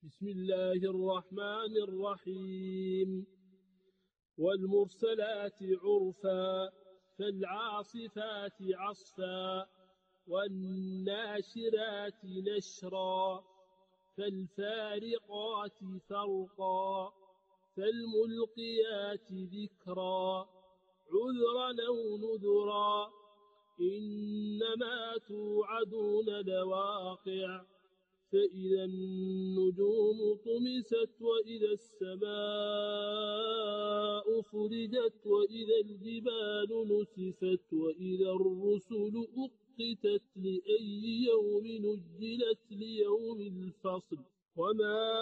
بسم الله الرحمن الرحيم. والمرسلات عرفا فالعاصفات عصفا والناشرات نشرا فالفارقات فرقا فالملقيات ذكرا عذرا أو نذرا إنما توعدون لواقع فإذا النجوم طمست وإذا السماء فرجت وإذا الجبال نسفت وإذا الرسل أقتت لأي يوم نجلت ليوم الفصل وما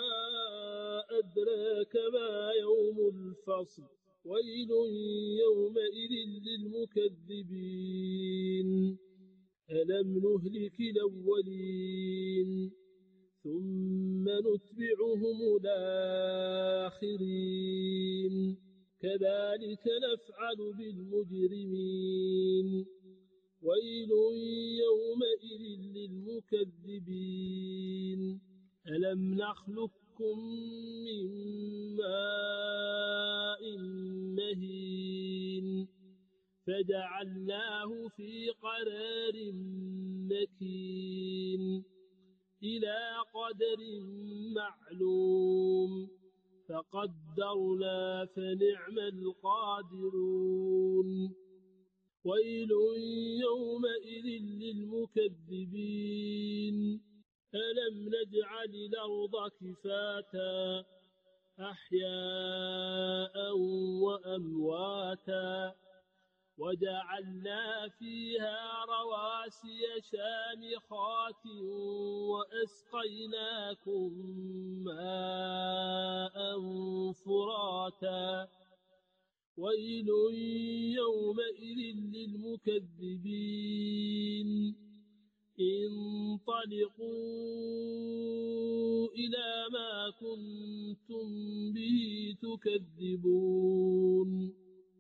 أدراك ما يوم الفصل ويل يومئذ للمكذبين ألم نهلك الأولين ثم نتبعهم الآخرين كذلك نفعل بالمجرمين ويل يومئذ للمكذبين ألم نخلقكم من ماء مهين فجعلناه في قرار مكين إلى قدر معلوم فقدرنا فنعم القادرون ويل يومئذ للمكذبين ألم نجعل الأرض كفاتا أحياء وأمواتا وجعلنا فيها رواسي شامخات وأسقيناكم ماء فراتا ويل يومئذ للمكذبين انطلقوا إلى ما كنتم به تكذبون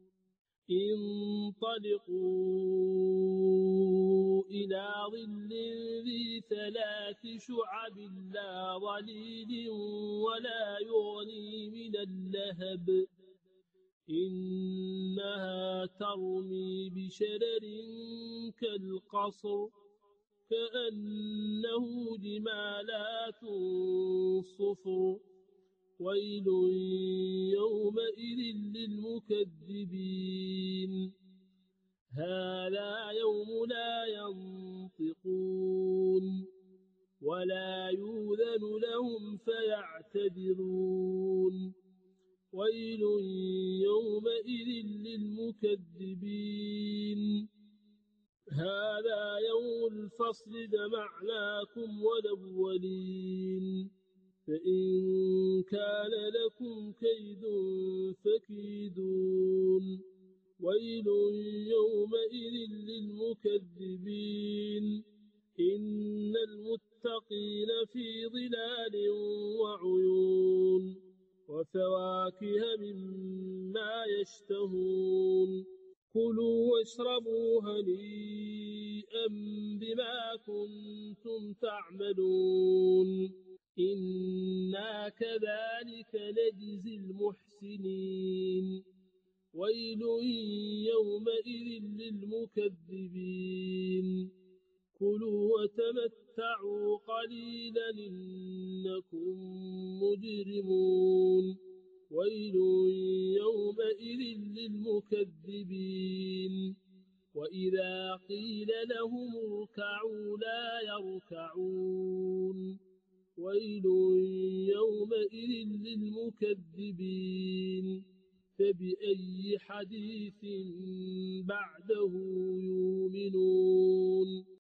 انطلقوا إلى ظل ذي 3 شعب لا ظليل ولا يغني من اللهب إنها ترمي بشرر كالقصر كأنه جمالات صفر ويل يومئذ للمكذبين هذا يوم لا ينطقون ولا يؤذن لهم فيعتذرون ويل يومئذ للمكذبين هذا يوم الفصل جمعناكم والأولين فإن كان لكم كيد فكيدون ويل يومئذ للمكذبين إن المتقين في ظلال وعيون وفواكه مما يشتهون كلوا واشربوا هنيئا بما كنتم تعملون إنا كذلك نجزي المحسنين ويل يومئذ للمكذبين كلوا وتمتعوا قليلا إنكم مجرمون ويل يومئذ للمكذبين وإذا قيل لهم اركعوا لا يركعون ويل يومئذ للمكذبين فبأي حديث بعده يؤمنون